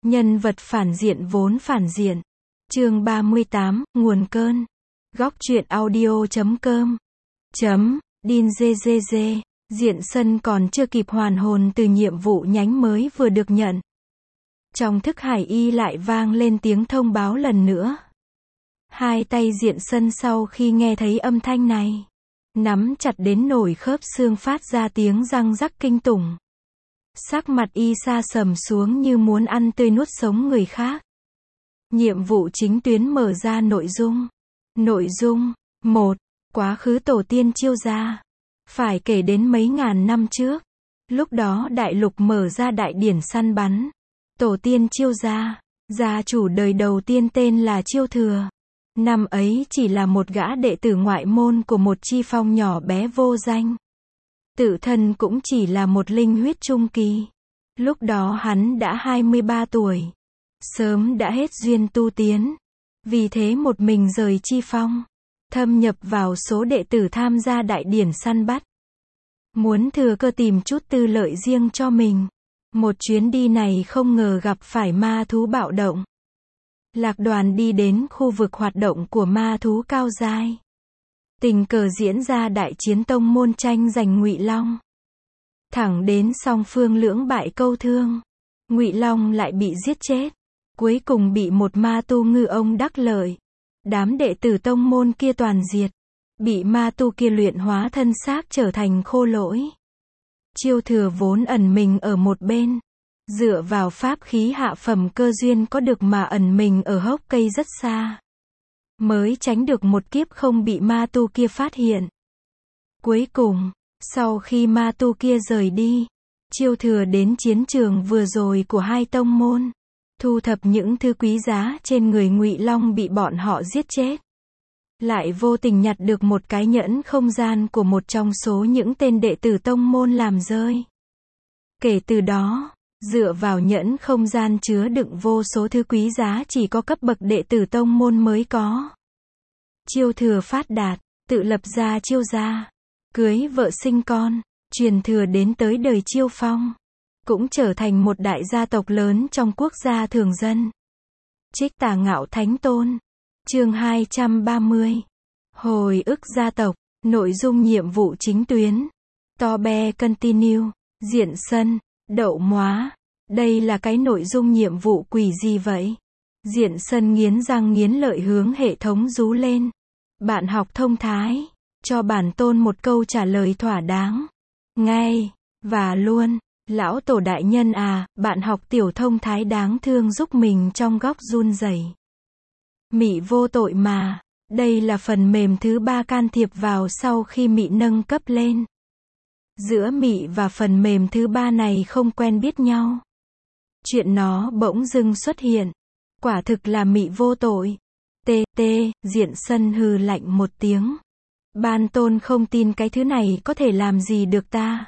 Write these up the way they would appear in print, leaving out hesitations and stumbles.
Nhân vật phản diện vốn phản diện. Chương 38, nguồn cơn. Góc truyện audio.com. Đin GGG. Diện Sân còn chưa kịp hoàn hồn từ nhiệm vụ nhánh mới vừa được nhận. Trong thức hải y lại vang lên tiếng thông báo lần nữa. Hai tay Diện Sân sau khi nghe thấy âm thanh này, nắm chặt đến nổi khớp xương phát ra tiếng răng rắc kinh tủng. Sắc mặt y sa sầm xuống như muốn ăn tươi nuốt sống người khác. Nhiệm vụ chính tuyến mở ra nội dung. Nội dung 1. Quá khứ tổ tiên Chiêu gia. Phải kể đến mấy ngàn năm trước. Lúc đó đại lục mở ra đại điển săn bắn. Tổ tiên Chiêu gia, gia chủ đời đầu tiên tên là Chiêu Thừa. Năm ấy chỉ là một gã đệ tử ngoại môn của một chi phong nhỏ bé vô danh. Tự thân cũng chỉ là một linh huyết trung kỳ. Lúc đó hắn đã 23 tuổi. Sớm đã hết duyên tu tiến. Vì thế một mình rời chi phong. Thâm nhập vào số đệ tử tham gia đại điển săn bắt. Muốn thừa cơ tìm chút tư lợi riêng cho mình. Một chuyến đi này không ngờ gặp phải ma thú bạo động. Lạc đoàn đi đến khu vực hoạt động của ma thú cao giai. Tình cờ diễn ra đại chiến tông môn tranh giành Ngụy Long. Thẳng đến song phương lưỡng bại câu thương. Ngụy Long lại bị giết chết. Cuối cùng bị một ma tu ngư ông đắc lợi. Đám đệ tử tông môn kia toàn diệt. Bị ma tu kia luyện hóa thân xác trở thành khô lỗi. Chiêu Thừa vốn ẩn mình ở một bên. Dựa vào pháp khí hạ phẩm cơ duyên có được mà ẩn mình ở hốc cây rất xa. Mới tránh được một kiếp không bị ma tu kia phát hiện. Cuối cùng, sau khi ma tu kia rời đi, Chiêu Thừa đến chiến trường vừa rồi của hai tông môn. Thu thập những thứ quý giá trên người Ngụy Long bị bọn họ giết chết. Lại vô tình nhặt được một cái nhẫn không gian của một trong số những tên đệ tử tông môn làm rơi. Kể từ đó, dựa vào nhẫn không gian chứa đựng vô số thứ quý giá chỉ có cấp bậc đệ tử tông môn mới có. Chiêu Thừa phát đạt, tự lập ra Chiêu gia, cưới vợ sinh con, truyền thừa đến tới đời Chiêu Phong. Cũng trở thành một đại gia tộc lớn trong quốc gia thường dân. Trích Tà Ngạo Thánh Tôn. Chương 230. Hồi ức gia tộc. Nội dung nhiệm vụ chính tuyến. Tobe Continue. Diện Sân. Đậu móa. Đây là cái nội dung nhiệm vụ quỷ gì vậy? Diện Sân nghiến răng nghiến lợi hướng hệ thống rú lên. Bạn học thông thái. Cho bản tôn một câu trả lời thỏa đáng. Ngay. Và luôn. Lão tổ đại nhân à, bạn học tiểu thông thái đáng thương giúp mình trong góc run rẩy. Mị vô tội mà. Đây là phần mềm thứ 3 can thiệp vào sau khi Mị nâng cấp lên. Giữa Mị và phần mềm thứ 3 này không quen biết nhau. Chuyện nó bỗng dưng xuất hiện. Quả thực là Mị vô tội. Diện Sân hừ lạnh một tiếng. Ban tôn không tin cái thứ này có thể làm gì được ta.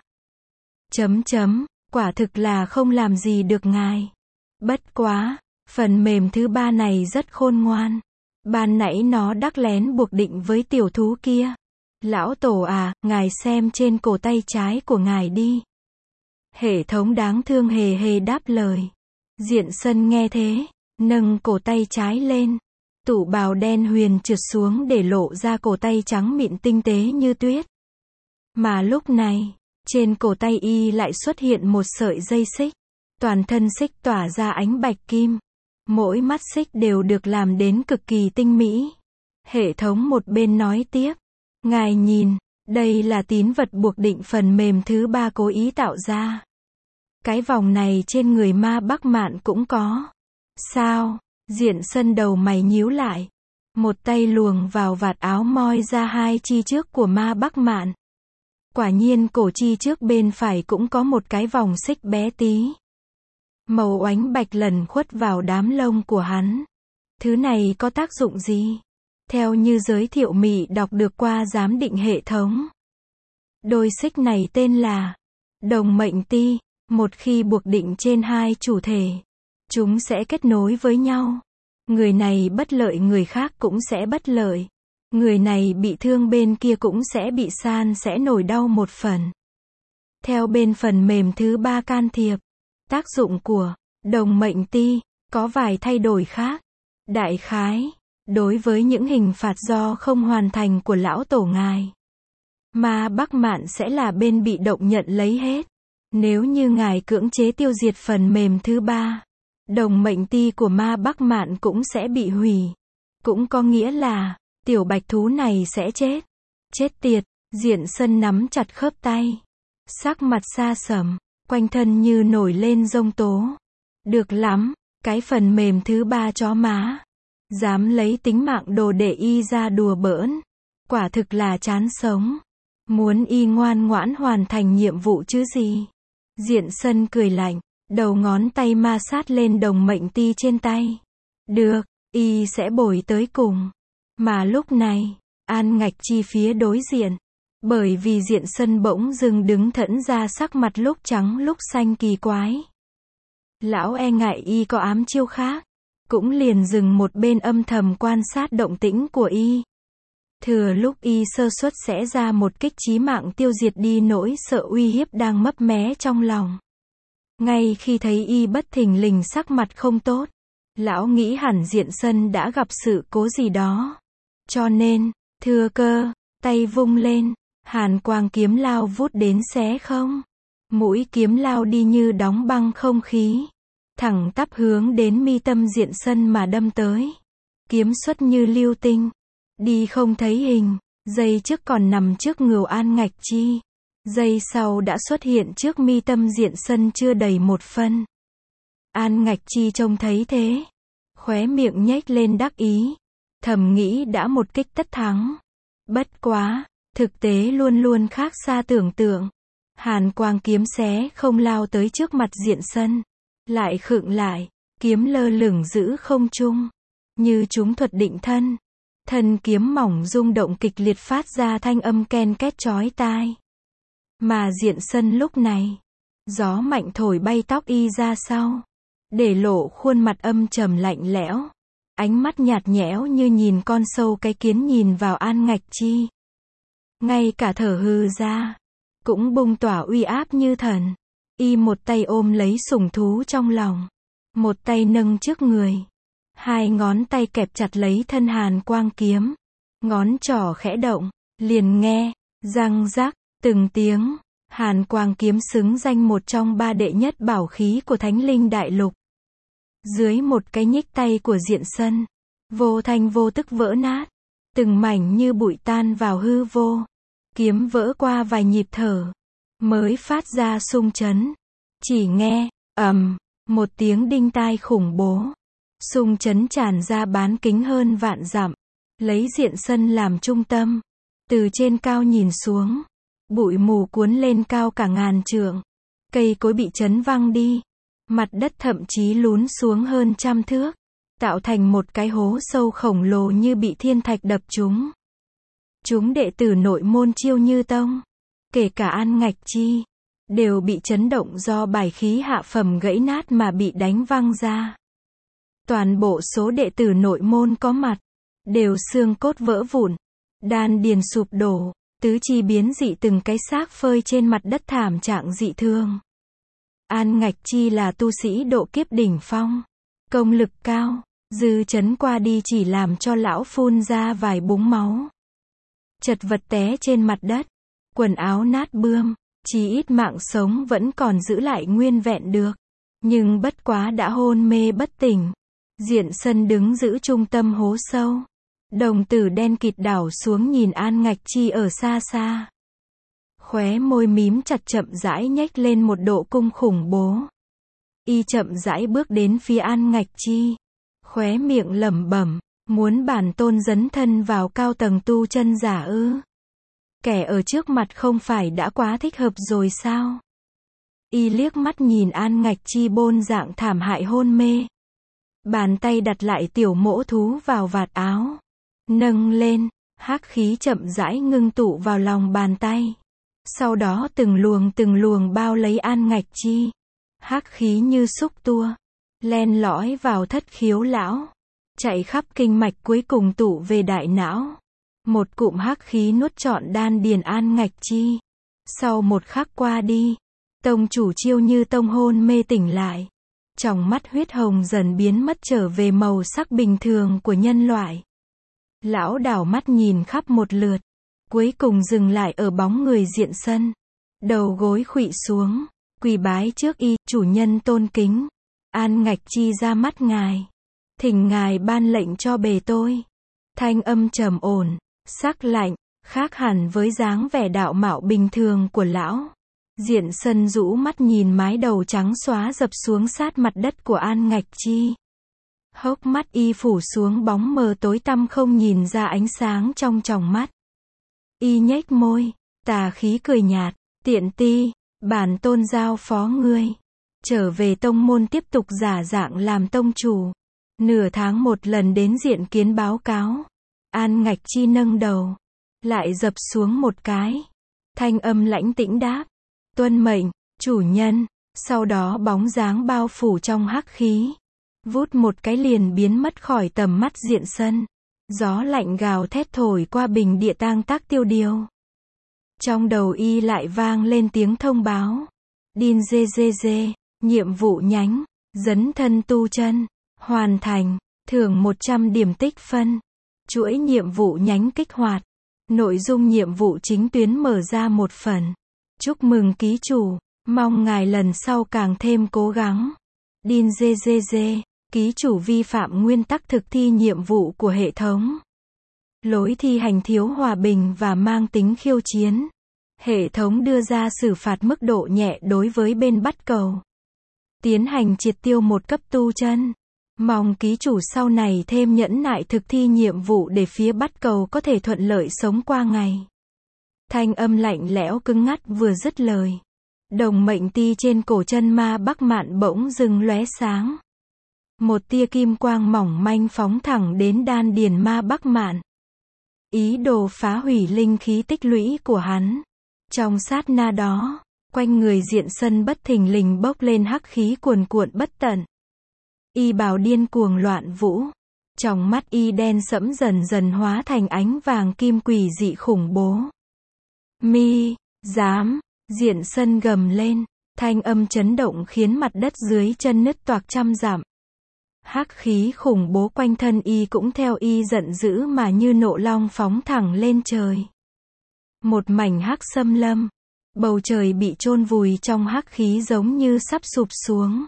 Quả thực là không làm gì được ngài. Bất quá, phần mềm thứ 3 này rất khôn ngoan. Ban nãy nó đắc lén buộc định với tiểu thú kia. Lão tổ à, ngài xem trên cổ tay trái của ngài đi. Hệ thống đáng thương hề hề đáp lời. Diện Sân nghe thế, nâng cổ tay trái lên. Tủ bào đen huyền trượt xuống để lộ ra cổ tay trắng mịn tinh tế như tuyết. Mà lúc này, trên cổ tay y lại xuất hiện một sợi dây xích. Toàn thân xích tỏa ra ánh bạch kim. Mỗi mắt xích đều được làm đến cực kỳ tinh mỹ. Hệ thống một bên nói tiếp. Ngài nhìn, đây là tín vật buộc định phần mềm thứ 3 cố ý tạo ra. Cái vòng này trên người ma Bắc Mạn cũng có. Sao? Diện Sân đầu mày nhíu lại. Một tay luồng vào vạt áo moi ra hai chi trước của ma Bắc Mạn. Quả nhiên cổ chi trước bên phải cũng có một cái vòng xích bé tí. Màu oánh bạch lẩn khuất vào đám lông của hắn. Thứ này có tác dụng gì? Theo như giới thiệu Mị đọc được qua giám định hệ thống. Đôi xích này tên là đồng mệnh ti. Một khi buộc định trên hai chủ thể, chúng sẽ kết nối với nhau. Người này bất lợi người khác cũng sẽ bất lợi. Người này bị thương bên kia cũng sẽ bị san sẽ nổi đau một phần. Theo bên phần mềm thứ 3 can thiệp, tác dụng của đồng mệnh ti có vài thay đổi khác. Đại khái, đối với những hình phạt do không hoàn thành của lão tổ ngài, Ma Bắc Mạn sẽ là bên bị động nhận lấy hết. Nếu như ngài cưỡng chế tiêu diệt phần mềm thứ 3, đồng mệnh ti của Ma Bắc Mạn cũng sẽ bị hủy. Cũng có nghĩa là, tiểu bạch thú này sẽ chết. Chết tiệt, Diện Sân nắm chặt khớp tay. Sắc mặt xa sầm, quanh thân như nổi lên giông tố. Được lắm, cái phần mềm thứ 3 chó má. Dám lấy tính mạng đồ đệ y ra đùa bỡn. Quả thực là chán sống. Muốn y ngoan ngoãn hoàn thành nhiệm vụ chứ gì. Diện Sân cười lạnh, đầu ngón tay ma sát lên đồng mệnh ti trên tay. Được, y sẽ bồi tới cùng. Mà lúc này, An Ngạch Chi phía đối diện. Bởi vì Diện Sân bỗng dưng đứng thẫn ra, sắc mặt lúc trắng lúc xanh kỳ quái. Lão e ngại y có ám chiêu khác, cũng liền dừng một bên âm thầm quan sát động tĩnh của y. Thừa lúc y sơ suất sẽ ra một kích chí mạng tiêu diệt đi nỗi sợ uy hiếp đang mấp mé trong lòng. Ngay khi thấy y bất thình lình sắc mặt không tốt, lão nghĩ hẳn Diện Sân đã gặp sự cố gì đó. Cho nên, thừa cơ, tay vung lên, hàn quang kiếm lao vút đến xé không. Mũi kiếm lao đi như đóng băng không khí, thẳng tắp hướng đến mi tâm Diện Sân mà đâm tới. Kiếm xuất như lưu tinh, đi không thấy hình, giây trước còn nằm trước ngực An Ngạch Chi, giây sau đã xuất hiện trước mi tâm Diện Sân chưa đầy một phân. An Ngạch Chi trông thấy thế, khóe miệng nhếch lên đắc ý, thầm nghĩ đã một kích tất thắng. Bất quá, thực tế luôn luôn khác xa tưởng tượng. Hàn quang kiếm xé không lao tới trước mặt Diện Sân, lại khựng lại, kiếm lơ lửng giữ không trung, như chúng thuật định thân. Thân kiếm mỏng rung động kịch liệt phát ra thanh âm ken két chói tai. Mà Diện Sân lúc này, gió mạnh thổi bay tóc y ra sau, để lộ khuôn mặt âm trầm lạnh lẽo, ánh mắt nhạt nhẽo như nhìn con sâu cái kiến nhìn vào An Ngạch Chi. Ngay cả thở hừ ra, cũng bung tỏa uy áp như thần. Y một tay ôm lấy sủng thú trong lòng, một tay nâng trước người, hai ngón tay kẹp chặt lấy thân hàn quang kiếm, ngón trỏ khẽ động, liền nghe răng rắc từng tiếng. Hàn quang kiếm xứng danh một trong 3 đệ nhất bảo khí của Thánh Linh Đại Lục. Dưới một cái nhích tay của Diện Sân, vô thanh vô tức vỡ nát, từng mảnh như bụi tan vào hư vô. Kiếm vỡ qua vài nhịp thở, mới phát ra xung chấn. Chỉ nghe, ầm, một tiếng đinh tai khủng bố. Xung chấn tràn ra bán kính hơn vạn dặm, lấy Diện Sân làm trung tâm. Từ trên cao nhìn xuống, bụi mù cuốn lên cao cả ngàn trượng. Cây cối bị chấn văng đi, mặt đất thậm chí lún xuống hơn 100 thước, tạo thành một cái hố sâu khổng lồ như bị thiên thạch đập trúng. Chúng đệ tử nội môn Chiêu Như Tông, kể cả An Ngạch Chi, đều bị chấn động do bài khí hạ phẩm gãy nát mà bị đánh văng ra. Toàn bộ số đệ tử nội môn có mặt, đều xương cốt vỡ vụn, đan điền sụp đổ, tứ chi biến dị, từng cái xác phơi trên mặt đất thảm trạng dị thương. An Ngạch Chi là tu sĩ độ kiếp đỉnh phong, công lực cao, dư chấn qua đi chỉ làm cho lão phun ra vài búng máu. Chật vật té trên mặt đất, quần áo nát bươm, chí ít mạng sống vẫn còn giữ lại nguyên vẹn được. Nhưng bất quá đã hôn mê bất tỉnh. Diện Sân đứng giữ trung tâm hố sâu. Đồng tử đen kịt đảo xuống nhìn An Ngạch Chi ở xa xa. Khóe môi mím chặt, chậm rãi nhếch lên một độ cung khủng bố. Y chậm rãi bước đến phía An Ngạch Chi. Khóe miệng lẩm bẩm, muốn bản tôn dấn thân vào cao tầng tu chân giả ư? Kẻ ở trước mặt không phải đã quá thích hợp rồi sao? Y liếc mắt nhìn An Ngạch Chi bôn dạng thảm hại hôn mê. Bàn tay đặt lại tiểu mỗ thú vào vạt áo. Nâng lên, hắc khí chậm rãi ngưng tụ vào lòng bàn tay. Sau đó từng luồng bao lấy An Ngạch Chi. Hắc khí như xúc tua, len lỏi vào thất khiếu lão, chạy khắp kinh mạch cuối cùng tụ về đại não. Một cụm hắc khí nuốt trọn đan điền An Ngạch Chi. Sau một khắc qua đi, tông chủ Chiêu Như Tông hôn mê tỉnh lại. Trong mắt huyết hồng dần biến mất trở về màu sắc bình thường của nhân loại. Lão đảo mắt nhìn khắp một lượt, cuối cùng dừng lại ở bóng người Diện Sân. Đầu gối khuỵu xuống, quỳ bái trước y, chủ nhân tôn kính. An Ngạch Chi ra mắt ngài. Thỉnh ngài ban lệnh cho bề tôi. Thanh âm trầm ổn, sắc lạnh, khác hẳn với dáng vẻ đạo mạo bình thường của lão. Diện Sân rũ mắt nhìn mái đầu trắng xóa dập xuống sát mặt đất của An Ngạch Chi. Hốc mắt y phủ xuống bóng mờ tối tăm không nhìn ra ánh sáng trong tròng mắt. Y nhếch môi, tà khí cười nhạt, tiện ti, bản tôn giao phó ngươi. Trở về tông môn tiếp tục giả dạng làm tông chủ. Nửa tháng một lần đến diện kiến báo cáo. An Ngạch Chi nâng đầu, lại dập xuống một cái. Thanh âm lãnh tĩnh đáp, tuân mệnh, chủ nhân. Sau đó bóng dáng bao phủ trong hắc khí. Vút một cái liền biến mất khỏi tầm mắt Diện Sân. Gió lạnh gào thét thổi qua bình địa tang tác tiêu điều. Trong đầu y lại vang lên tiếng thông báo. Đin dê dê dê, nhiệm vụ nhánh, dấn thân tu chân, hoàn thành, thưởng 100 điểm tích phân. Chuỗi nhiệm vụ nhánh kích hoạt. Nội dung nhiệm vụ chính tuyến mở ra một phần. Chúc mừng ký chủ, mong ngài lần sau càng thêm cố gắng. Đin dê dê dê, ký chủ vi phạm nguyên tắc thực thi nhiệm vụ của hệ thống. Lối thi hành thiếu hòa bình và mang tính khiêu chiến. Hệ thống đưa ra xử phạt mức độ nhẹ đối với bên bắt cầu. Tiến hành triệt tiêu một cấp tu chân. Mong ký chủ sau này thêm nhẫn nại thực thi nhiệm vụ để phía bắt cầu có thể thuận lợi sống qua ngày. Thanh âm lạnh lẽo cứng ngắt vừa dứt lời. Đồng mệnh ti trên cổ chân ma Bắc Mạn bỗng dưng lóe sáng. Một tia kim quang mỏng manh phóng thẳng đến đan điền ma Bắc Mạn. Ý đồ phá hủy linh khí tích lũy của hắn. Trong sát na đó, quanh người Diện Sân bất thình lình bốc lên hắc khí cuồn cuộn bất tận. Y bào điên cuồng loạn vũ. Trong mắt y đen sẫm dần dần hóa thành ánh vàng kim quỷ dị khủng bố. Mi, dám, Diện Sân gầm lên, thanh âm chấn động khiến mặt đất dưới chân nứt toạc trăm dặm. Hắc khí khủng bố quanh thân y cũng theo y giận dữ mà như nộ long phóng thẳng lên trời. Một mảnh hắc xâm lâm, bầu trời bị chôn vùi trong hắc khí giống như sắp sụp xuống.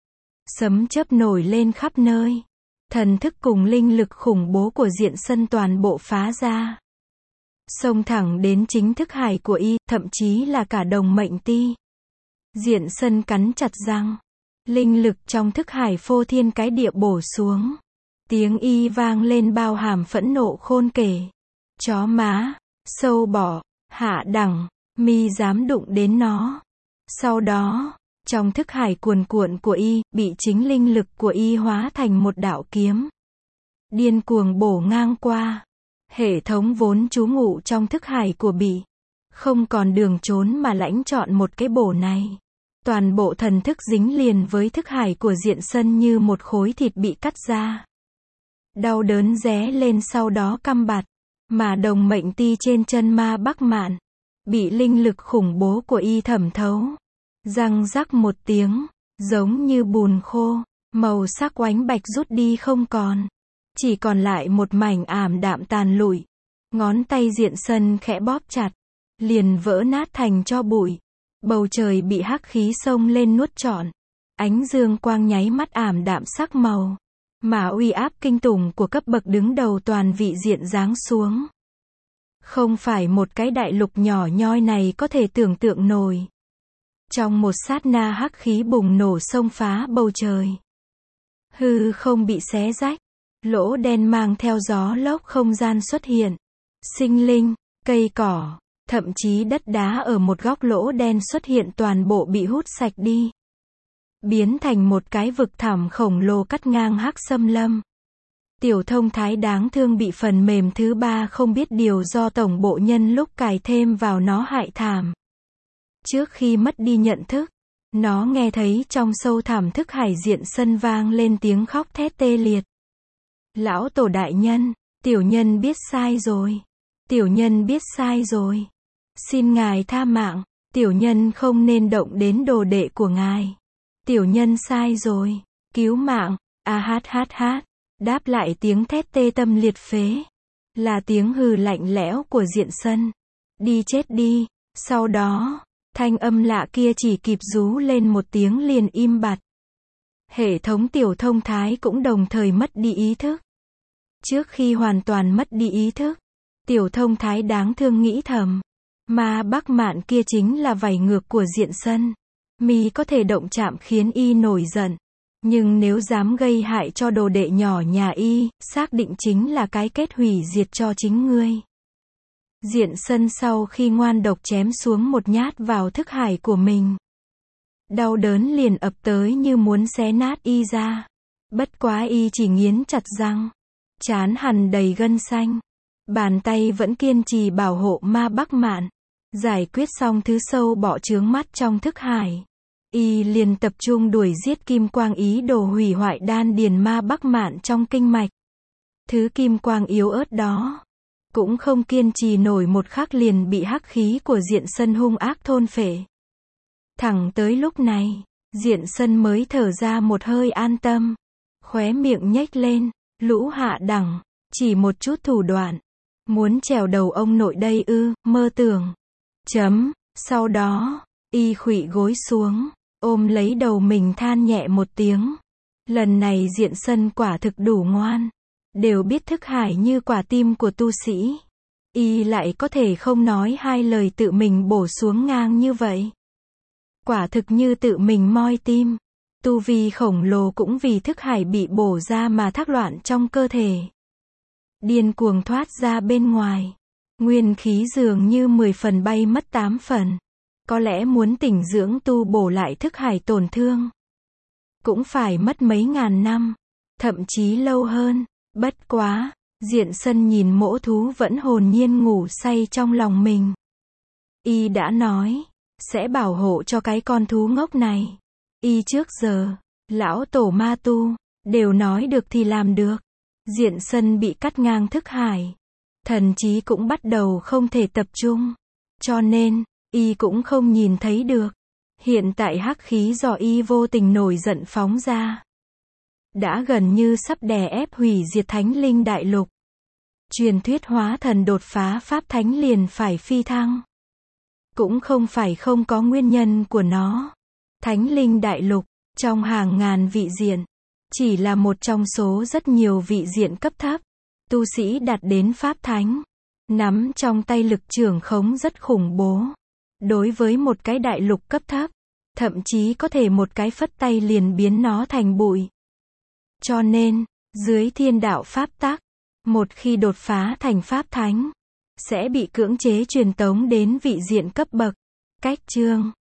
Sấm chớp nổi lên khắp nơi. Thần thức cùng linh lực khủng bố của Diện Sân toàn bộ phá ra. Xông thẳng đến chính thức hải của y, thậm chí là cả đồng mệnh ti. Diện Sân cắn chặt răng. Linh lực trong thức hải phô thiên cái địa bổ xuống. Tiếng y vang lên bao hàm phẫn nộ khôn kể. Chó má, sâu bọ, hạ đẳng, mi dám đụng đến nó. Sau đó, trong thức hải cuồn cuộn của y, bị chính linh lực của y hóa thành một đạo kiếm. Điên cuồng bổ ngang qua. Hệ thống vốn trú ngụ trong thức hải của bị. Không còn đường trốn mà lãnh chọn một cái bổ này. Toàn bộ thần thức dính liền với thức hải của Diện Sân như một khối thịt bị cắt ra. Đau đớn ré lên sau đó căm bặt. Mà đồng mệnh ti trên chân ma Bắc Mạn. Bị linh lực khủng bố của y thẩm thấu. Răng rắc một tiếng, giống như bùn khô, màu sắc oánh bạch rút đi không còn. Chỉ còn lại một mảnh ảm đạm tàn lụi. Ngón tay Diện Sân khẽ bóp chặt, liền vỡ nát thành tro bụi. Bầu trời bị hắc khí xông lên nuốt trọn. Ánh dương quang nháy mắt ảm đạm sắc màu. Mà uy áp kinh tủng của cấp bậc đứng đầu toàn vị diện giáng xuống. Không phải một cái đại lục nhỏ nhoi này có thể tưởng tượng nổi. Trong một sát na hắc khí bùng nổ xông phá bầu trời. Hư không bị xé rách. Lỗ đen mang theo gió lốc không gian xuất hiện. Sinh linh, cây cỏ, thậm chí đất đá ở một góc lỗ đen xuất hiện toàn bộ bị hút sạch đi. Biến thành một cái vực thẳm khổng lồ cắt ngang hắc xâm lâm. Tiểu thông thái đáng thương bị phần mềm thứ 3 không biết điều do tổng bộ nhân lúc cài thêm vào nó hại thảm. Trước khi mất đi nhận thức, nó nghe thấy trong sâu thẳm thức hải Diện Sân vang lên tiếng khóc thét tê liệt. Lão tổ đại nhân, tiểu nhân biết sai rồi. Tiểu nhân biết sai rồi. Xin ngài tha mạng, tiểu nhân không nên động đến đồ đệ của ngài. Tiểu nhân sai rồi, cứu mạng, a hát hát hát. Đáp lại tiếng thét tê tâm liệt phế, là tiếng hừ lạnh lẽo của Diện Sân. Đi chết đi. Sau đó, thanh âm lạ kia chỉ kịp rú lên một tiếng liền im bặt. Hệ thống tiểu thông thái cũng đồng thời mất đi ý thức. Trước khi hoàn toàn mất đi ý thức, tiểu thông thái đáng thương nghĩ thầm. Ma Bắc Mạn kia chính là vảy ngược của Diện Sân. Mi có thể động chạm khiến y nổi giận. Nhưng nếu dám gây hại cho đồ đệ nhỏ nhà y, xác định chính là cái kết hủy diệt cho chính ngươi. Diện Sân sau khi ngoan độc chém xuống một nhát vào thức hải của mình. Đau đớn liền ập tới như muốn xé nát y ra. Bất quá y chỉ nghiến chặt răng. Trán hằn đầy gân xanh. Bàn tay vẫn kiên trì bảo hộ Ma Bắc Mạn. Giải quyết xong thứ sâu bọ chướng mắt trong thức hải. Y liền tập trung đuổi giết kim quang ý đồ hủy hoại đan điền Ma Bắc Mạn trong kinh mạch. Thứ kim quang yếu ớt đó cũng không kiên trì nổi một khắc liền bị hắc khí của Diện Sân hung ác thôn phệ. Thẳng tới lúc này, Diện Sân mới thở ra một hơi an tâm. Khóe miệng nhếch lên, lũ hạ đẳng, chỉ một chút thủ đoạn. Muốn trèo đầu ông nội đây ư, mơ tưởng. Sau đó, y khuỵu gối xuống, ôm lấy đầu mình than nhẹ một tiếng. Lần này Diện Sân quả thực đủ ngoan. Đều biết thức hải như quả tim của tu sĩ. Y lại có thể không nói hai lời tự mình bổ xuống ngang như vậy. Quả thực như tự mình moi tim. Tu vi khổng lồ cũng vì thức hải bị bổ ra mà thác loạn trong cơ thể. Điên cuồng thoát ra bên ngoài. Nguyên khí dường như 10 phần bay mất 8 phần. Có lẽ muốn tỉnh dưỡng tu bổ lại thức hải tổn thương. Cũng phải mất mấy ngàn năm. Thậm chí lâu hơn. Bất quá, Diện Sân nhìn mỗ thú vẫn hồn nhiên ngủ say trong lòng mình. Y đã nói, sẽ bảo hộ cho cái con thú ngốc này. Y trước giờ, lão tổ ma tu, đều nói được thì làm được. Diện Sân bị cắt ngang thức hải. Thần trí cũng bắt đầu không thể tập trung. Cho nên, y cũng không nhìn thấy được. Hiện tại hắc khí do y vô tình nổi giận phóng ra. Đã gần như sắp đè ép hủy diệt Thánh Linh Đại Lục. Truyền thuyết hóa thần đột phá pháp thánh liền phải phi thăng. Cũng không phải không có nguyên nhân của nó. Thánh Linh Đại Lục, trong hàng ngàn vị diện, chỉ là một trong số rất nhiều vị diện cấp thấp. Tu sĩ đạt đến pháp thánh, nắm trong tay lực trưởng khống rất khủng bố. Đối với một cái đại lục cấp thấp, thậm chí có thể một cái phất tay liền biến nó thành bụi. Cho nên, dưới thiên đạo pháp tắc, một khi đột phá thành pháp thánh, sẽ bị cưỡng chế truyền tống đến vị diện cấp bậc. Cách chương